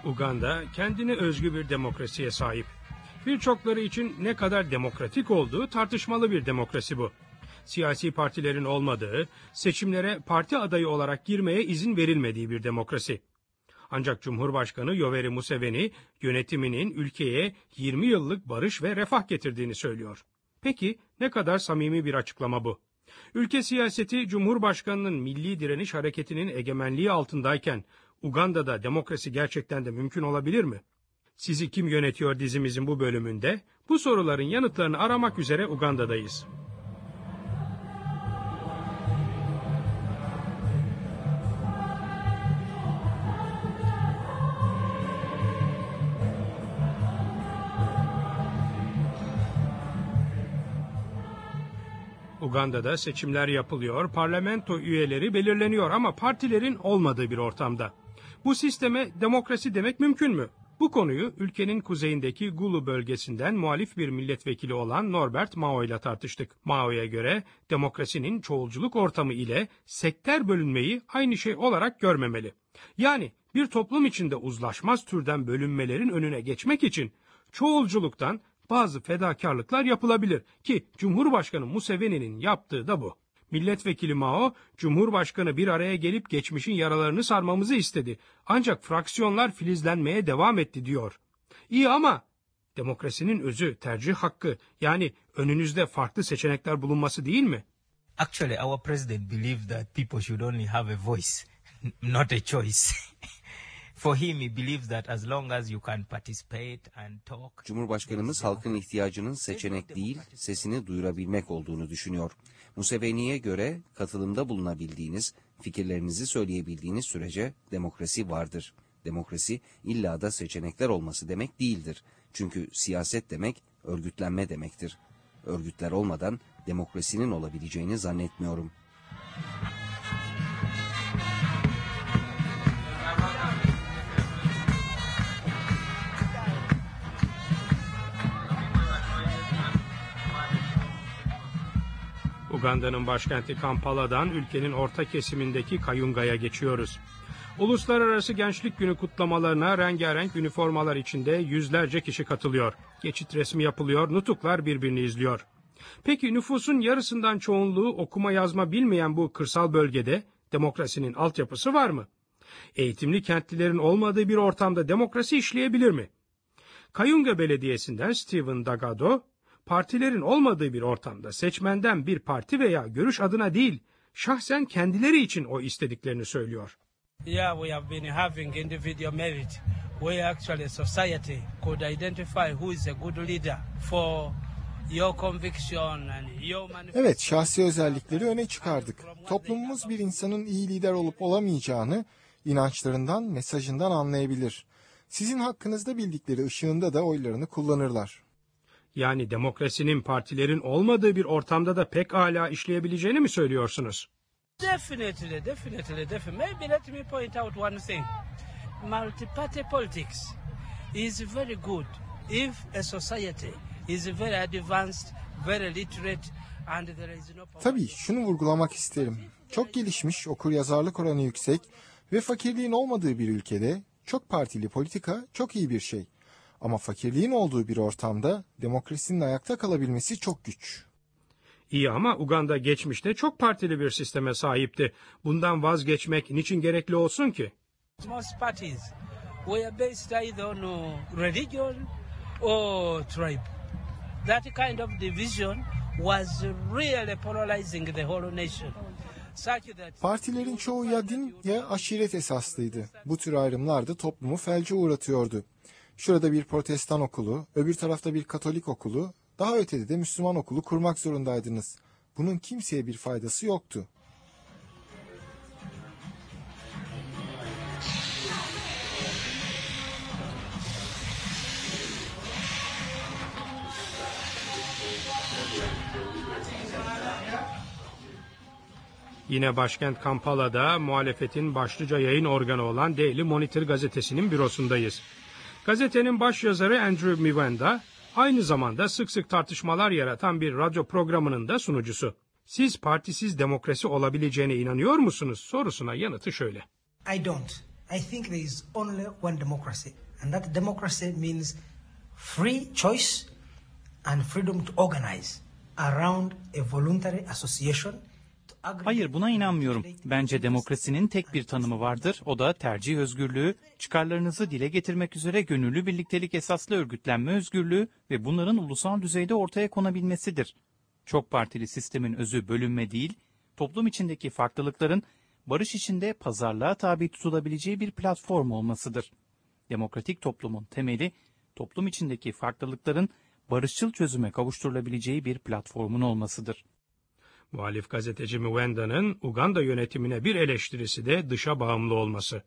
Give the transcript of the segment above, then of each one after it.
Uganda kendine özgü bir demokrasiye sahip. Birçokları için ne kadar demokratik olduğu tartışmalı bir demokrasi bu. Siyasi partilerin olmadığı, seçimlere parti adayı olarak girmeye izin verilmediği bir demokrasi. Ancak Cumhurbaşkanı Yoweri Museveni yönetiminin ülkeye 20 yıllık barış ve refah getirdiğini söylüyor. Peki ne kadar samimi bir açıklama bu? Ülke siyaseti Cumhurbaşkanı'nın Milli Direniş Hareketi'nin egemenliği altındayken Uganda'da demokrasi gerçekten de mümkün olabilir mi? Sizi Kim Yönetiyor dizimizin bu bölümünde bu soruların yanıtlarını aramak üzere Uganda'dayız. Uganda'da seçimler yapılıyor, parlamento üyeleri belirleniyor ama partilerin olmadığı bir ortamda. Bu sisteme demokrasi demek mümkün mü? Bu konuyu ülkenin kuzeyindeki Gulu bölgesinden muhalif bir milletvekili olan Norbert Mao ile tartıştık. Mao'ya göre demokrasinin çoğulculuk ortamı ile sektör bölünmeyi aynı şey olarak görmemeli. Yani bir toplum içinde uzlaşmaz türden bölünmelerin önüne geçmek için çoğulculuktan bazı fedakarlıklar yapılabilir ki Cumhurbaşkanı Museveni'nin yaptığı da bu. Milletvekili Mao, Cumhurbaşkanı bir araya gelip geçmişin yaralarını sarmamızı istedi. Ancak fraksiyonlar filizlenmeye devam etti diyor. İyi ama demokrasinin özü tercih hakkı, yani önünüzde farklı seçenekler bulunması değil mi? Actually, our president believed that people should only have a voice, not a choice. For him, he believes that as long as you can participate and talk. Cumhurbaşkanımız halkın ihtiyacının seçenek değil, sesini duyurabilmek olduğunu düşünüyor. Museveni'ye göre katılımda bulunabildiğiniz, fikirlerinizi söyleyebildiğiniz sürece demokrasi vardır. Demokrasi illa da seçenekler olması demek değildir. Çünkü siyaset demek örgütlenme demektir. Örgütler olmadan demokrasinin olabileceğini zannetmiyorum. Uganda'nın başkenti Kampala'dan ülkenin orta kesimindeki Kayunga'ya geçiyoruz. Uluslararası Gençlik Günü kutlamalarına rengarenk üniformalar içinde yüzlerce kişi katılıyor. Geçit resmi yapılıyor, nutuklar birbirini izliyor. Peki nüfusun yarısından çoğunluğu okuma yazma bilmeyen bu kırsal bölgede demokrasinin altyapısı var mı? Eğitimli kentlilerin olmadığı bir ortamda demokrasi işleyebilir mi? Kayunga Belediyesi'nden Stephen Dagado, partilerin olmadığı bir ortamda seçmenden bir parti veya görüş adına değil, şahsen kendileri için o istediklerini söylüyor. Yeah, we have been having individual merit where actually society could identify who is a good leader for your conviction and your manifesto. Evet, şahsi özellikleri öne çıkardık. Toplumumuz bir insanın iyi lider olup olamayacağını inançlarından, mesajından anlayabilir. Sizin hakkınızda bildikleri ışığında da oylarını kullanırlar. Yani demokrasinin partilerin olmadığı bir ortamda da pekala işleyebileceğini mi söylüyorsunuz? Definitely. Maybe let me point out one thing. Multi-party politics is very good if a society is very advanced, very literate and there is no... Tabii şunu vurgulamak isterim. Çok gelişmiş, okuryazarlık oranı yüksek ve fakirliğin olmadığı bir ülkede çok partili politika çok iyi bir şey. Ama fakirliğin olduğu bir ortamda demokrasinin ayakta kalabilmesi çok güç. İyi ama Uganda geçmişte çok partili bir sisteme sahipti. Bundan vazgeçmek niçin gerekli olsun ki? Most parties were based either on religion or tribe. That kind of division was really polarizing the whole nation. Partilerin çoğu ya din ya aşiret esaslıydı. Bu tür ayrımlar da toplumu felce uğratıyordu. Şurada bir Protestan okulu, öbür tarafta bir Katolik okulu, daha ötede de Müslüman okulu kurmak zorundaydınız. Bunun kimseye bir faydası yoktu. Yine başkent Kampala'da muhalefetin başlıca yayın organı olan Daily Monitor gazetesinin bürosundayız. Gazetenin başyazarı Andrew Miwenda, aynı zamanda sık sık tartışmalar yaratan bir radyo programının da sunucusu. Siz partisiz demokrasi olabileceğine inanıyor musunuz sorusuna yanıtı şöyle. I don't. I think there is only one democracy, and that democracy means free choice and freedom to organize around a voluntary association. Hayır, buna inanmıyorum. Bence demokrasinin tek bir tanımı vardır. O da tercih özgürlüğü, çıkarlarınızı dile getirmek üzere gönüllü birliktelik esaslı örgütlenme özgürlüğü ve bunların ulusal düzeyde ortaya konabilmesidir. Çok partili sistemin özü bölünme değil, toplum içindeki farklılıkların barış içinde pazarlığa tabi tutulabileceği bir platform olmasıdır. Demokratik toplumun temeli, toplum içindeki farklılıkların barışçıl çözüme kavuşturulabileceği bir platformun olmasıdır. Muhalif gazeteci Mwenda'nın Uganda yönetimine bir eleştirisi de dışa bağımlı olması.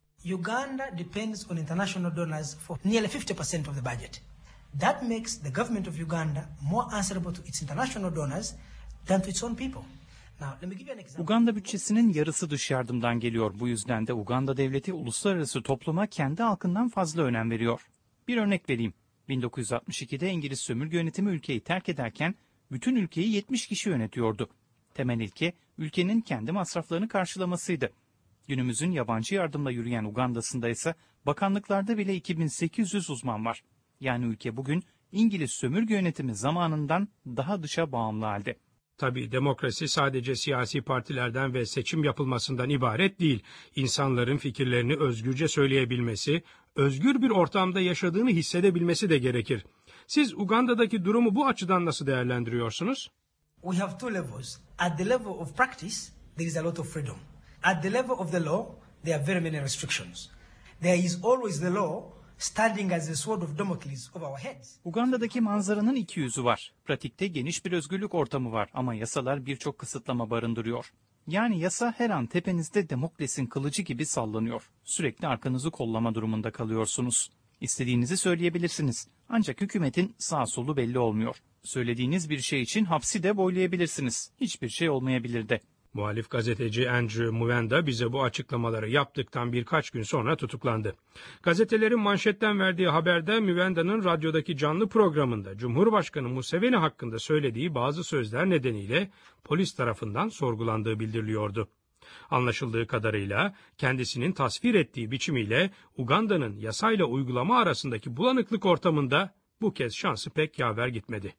Uganda depends on international donors for nearly 50% of the budget. That makes the government of Uganda more answerable to its international donors than to its own people. Now, let me give you an example. Uganda bütçesinin yarısı dış yardımdan geliyor. Bu yüzden de Uganda devleti uluslararası topluma kendi halkından fazla önem veriyor. Bir örnek vereyim. 1962'de İngiliz sömürge yönetimi ülkeyi terk ederken bütün ülkeyi 70 kişi yönetiyordu. Temel ilke ülkenin kendi masraflarını karşılamasıydı. Günümüzün yabancı yardımla yürüyen Uganda'sında ise bakanlıklarda bile 2800 uzman var. Yani ülke bugün İngiliz sömürge yönetimi zamanından daha dışa bağımlı halde. Tabii demokrasi sadece siyasi partilerden ve seçim yapılmasından ibaret değil. İnsanların fikirlerini özgürce söyleyebilmesi, özgür bir ortamda yaşadığını hissedebilmesi de gerekir. Siz Uganda'daki durumu bu açıdan nasıl değerlendiriyorsunuz? We have two levels. At the level of practice, there is a lot of freedom. At the level of the law, there are very many restrictions. There is always the law standing as a sword of Damocles over our heads. Uganda'daki manzaranın iki yüzü var. Pratikte geniş bir özgürlük ortamı var ama yasalar birçok kısıtlama barındırıyor. Yani yasa her an tepenizde Damokles'in kılıcı gibi sallanıyor. Sürekli arkanızı kollama durumunda kalıyorsunuz. İstediğinizi söyleyebilirsiniz. Ancak hükümetin sağ solu belli olmuyor. Söylediğiniz bir şey için hapsi de boylayabilirsiniz. Hiçbir şey olmayabilir de. Muhalif gazeteci Andrew Mwenda bize bu açıklamaları yaptıktan birkaç gün sonra tutuklandı. Gazetelerin manşetten verdiği haberde Mwenda'nın radyodaki canlı programında Cumhurbaşkanı Museveni hakkında söylediği bazı sözler nedeniyle polis tarafından sorgulandığı bildiriliyordu. Anlaşıldığı kadarıyla kendisinin tasvir ettiği biçimiyle Uganda'nın yasayla uygulama arasındaki bulanıklık ortamında bu kez şansı pek yaver gitmedi.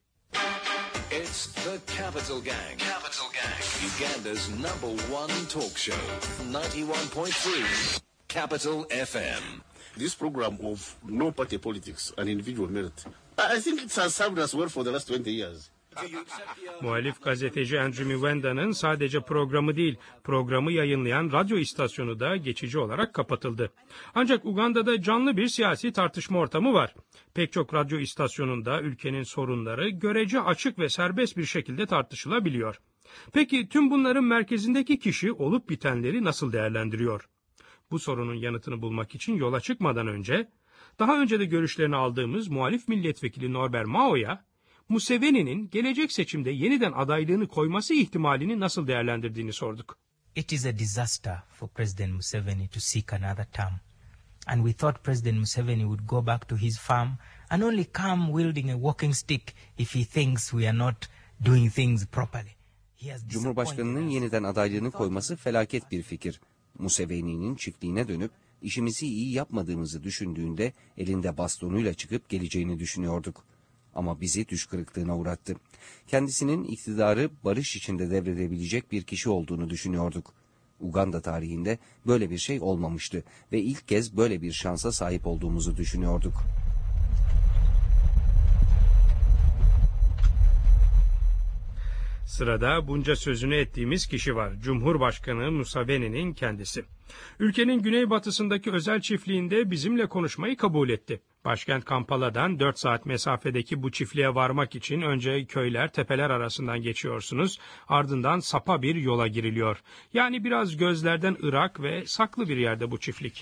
It's the Capital Gang. Capital Gang. Uganda's #1 talk show. 91.3 Capital FM. This program of no party politics and individual merit, I think it has served us well for the last 20 years. Muhalif gazeteci Andrew Mwenda'nın sadece programı değil, programı yayınlayan radyo istasyonu da geçici olarak kapatıldı. Ancak Uganda'da canlı bir siyasi tartışma ortamı var. Pek çok radyo istasyonunda ülkenin sorunları görece açık ve serbest bir şekilde tartışılabiliyor. Peki tüm bunların merkezindeki kişi olup bitenleri nasıl değerlendiriyor? Bu sorunun yanıtını bulmak için yola çıkmadan önce, daha önce de görüşlerini aldığımız muhalif milletvekili Norbert Mao'ya, Museveni'nin gelecek seçimde yeniden adaylığını koyması ihtimalini nasıl değerlendirdiğini sorduk. It is a disaster for President Museveni to seek another term. And we thought President Museveni would go back to his farm and only come wielding a walking stick if he thinks we are not doing things properly. Cumhurbaşkanının yeniden adaylığını koyması felaket bir fikir. Museveni'nin çiftliğine dönüp işimizi iyi yapmadığımızı düşündüğünde elinde bastonuyla çıkıp geleceğini düşünüyorduk. Ama bizi düş kırıklığına uğrattı. Kendisinin iktidarı barış içinde devredebilecek bir kişi olduğunu düşünüyorduk. Uganda tarihinde böyle bir şey olmamıştı ve ilk kez böyle bir şansa sahip olduğumuzu düşünüyorduk. Sırada bunca sözünü ettiğimiz kişi var. Cumhurbaşkanı Museveni'nin kendisi. Ülkenin güneybatısındaki özel çiftliğinde bizimle konuşmayı kabul etti. Başkent Kampala'dan 4 saat mesafedeki bu çiftliğe varmak için önce köyler, tepeler arasından geçiyorsunuz. Ardından sapa bir yola giriliyor. Yani biraz gözlerden ırak ve saklı bir yerde bu çiftlik.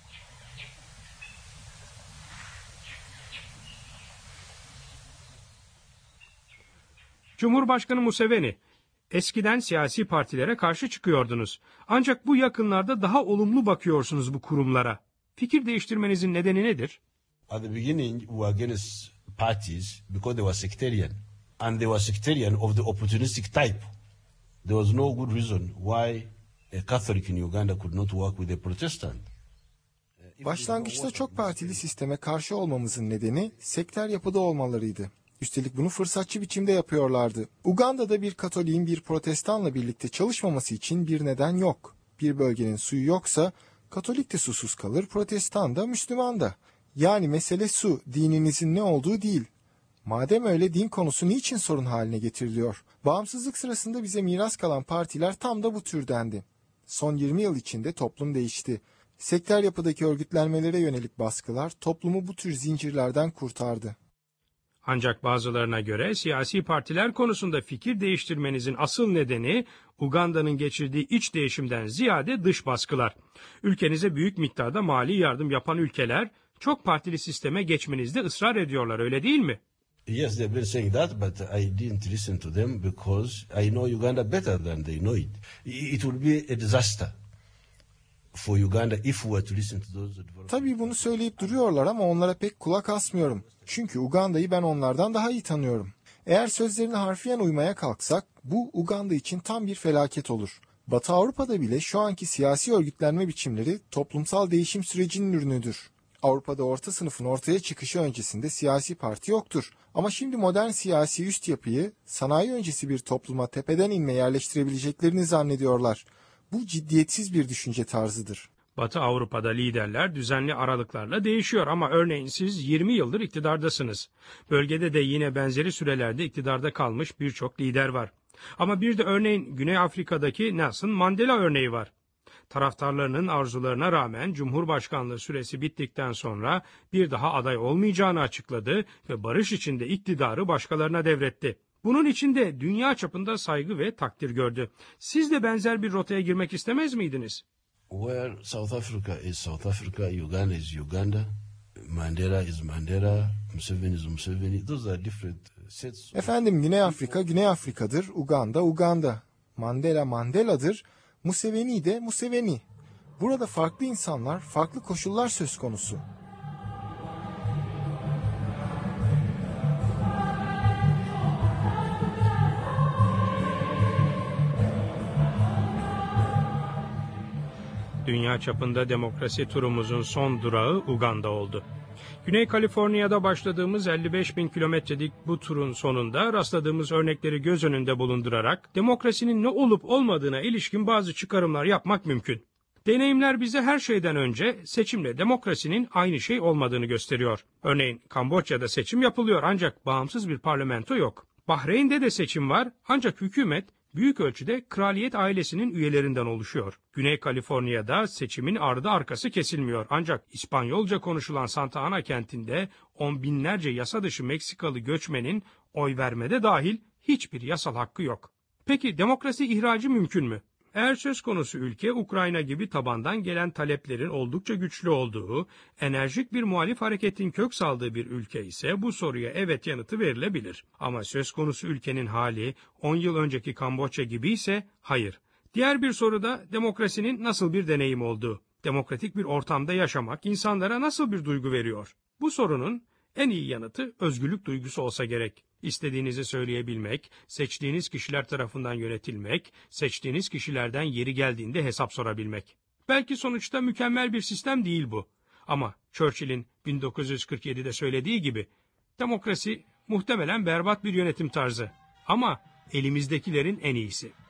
Cumhurbaşkanı Museveni, eskiden siyasi partilere karşı çıkıyordunuz. Ancak bu yakınlarda daha olumlu bakıyorsunuz bu kurumlara. Fikir değiştirmenizin nedeni nedir? At the beginning, we were against parties because they were sectarian. And they were sectarian of the opportunistic type. There was no good reason why a Catholic in Uganda could not work with a Protestant. Başlangıçta çok partili sisteme karşı olmamızın nedeni sekter yapıda olmalarıydı. Üstelik bunu fırsatçı biçimde yapıyorlardı. Uganda'da bir Katolik'in bir Protestanla birlikte çalışmaması için bir neden yok. Bir bölgenin suyu yoksa Katolik de susuz kalır, Protestan da, Müslüman da. Yani mesele su, dininizin ne olduğu değil. Madem öyle din konusu niçin sorun haline getiriliyor? Bağımsızlık sırasında bize miras kalan partiler tam da bu türdendi. Son 20 yıl içinde toplum değişti. Sektör yapıdaki örgütlenmelere yönelik baskılar toplumu bu tür zincirlerden kurtardı. Ancak bazılarına göre siyasi partiler konusunda fikir değiştirmenizin asıl nedeni Uganda'nın geçirdiği iç değişimden ziyade dış baskılar. Ülkenize büyük miktarda mali yardım yapan ülkeler çok partili sisteme geçmenizde ısrar ediyorlar, öyle değil mi? Yes, they've been saying that, but I didn't listen to them because I know Uganda better than they know it. It would be a disaster for Uganda if we were to listen to those. Tabii bunu söyleyip duruyorlar ama onlara pek kulak asmıyorum. Çünkü Uganda'yı ben onlardan daha iyi tanıyorum. Eğer sözlerine harfiyen uymaya kalksak bu Uganda için tam bir felaket olur. Batı Avrupa'da bile şu anki siyasi örgütlenme biçimleri toplumsal değişim sürecinin ürünüdür. Avrupa'da orta sınıfın ortaya çıkışı öncesinde siyasi parti yoktur. Ama şimdi modern siyasi üst yapıyı sanayi öncesi bir topluma tepeden inme yerleştirebileceklerini zannediyorlar. Bu ciddiyetsiz bir düşünce tarzıdır. Batı Avrupa'da liderler düzenli aralıklarla değişiyor ama örneğin siz 20 yıldır iktidardasınız. Bölgede de yine benzeri sürelerde iktidarda kalmış birçok lider var. Ama bir de örneğin Güney Afrika'daki Nelson Mandela örneği var. Taraftarlarının arzularına rağmen Cumhurbaşkanlığı süresi bittikten sonra bir daha aday olmayacağını açıkladı ve barış içinde iktidarı başkalarına devretti. Bunun için de dünya çapında saygı ve takdir gördü. Siz de benzer bir rotaya girmek istemez miydiniz? Where South Africa is South Africa, Uganda is Uganda, Mandela is Mandela, Museveni is Museveni. Those are different sets. Efendim Güney Afrika Güney Afrika'dır, Uganda Uganda. Mandela Mandela'dır, Museveni de Museveni. Burada farklı insanlar, farklı koşullar söz konusu. Dünya çapında demokrasi turumuzun son durağı Uganda oldu. Güney Kaliforniya'da başladığımız 55.000 kilometrelik bu turun sonunda rastladığımız örnekleri göz önünde bulundurarak demokrasinin ne olup olmadığına ilişkin bazı çıkarımlar yapmak mümkün. Deneyimler bize her şeyden önce seçimle demokrasinin aynı şey olmadığını gösteriyor. Örneğin Kamboçya'da seçim yapılıyor ancak bağımsız bir parlamento yok. Bahreyn'de de seçim var ancak hükümet büyük ölçüde kraliyet ailesinin üyelerinden oluşuyor. Güney Kaliforniya'da seçimin ardı arkası kesilmiyor. Ancak İspanyolca konuşulan Santa Ana kentinde on binlerce yasa dışı Meksikalı göçmenin oy vermede dahil hiçbir yasal hakkı yok. Peki demokrasi ihracı mümkün mü? Eğer söz konusu ülke Ukrayna gibi tabandan gelen taleplerin oldukça güçlü olduğu, enerjik bir muhalif hareketin kök saldığı bir ülke ise bu soruya evet yanıtı verilebilir. Ama söz konusu ülkenin hali 10 yıl önceki Kamboçya gibi ise hayır. Diğer bir soru da demokrasinin nasıl bir deneyim olduğu. Demokratik bir ortamda yaşamak insanlara nasıl bir duygu veriyor? Bu sorunun en iyi yanıtı özgürlük duygusu olsa gerek. İstediğinizi söyleyebilmek, seçtiğiniz kişiler tarafından yönetilmek, seçtiğiniz kişilerden yeri geldiğinde hesap sorabilmek. Belki sonuçta mükemmel bir sistem değil bu. Ama Churchill'in 1947'de söylediği gibi, demokrasi muhtemelen berbat bir yönetim tarzı. Ama elimizdekilerin en iyisi.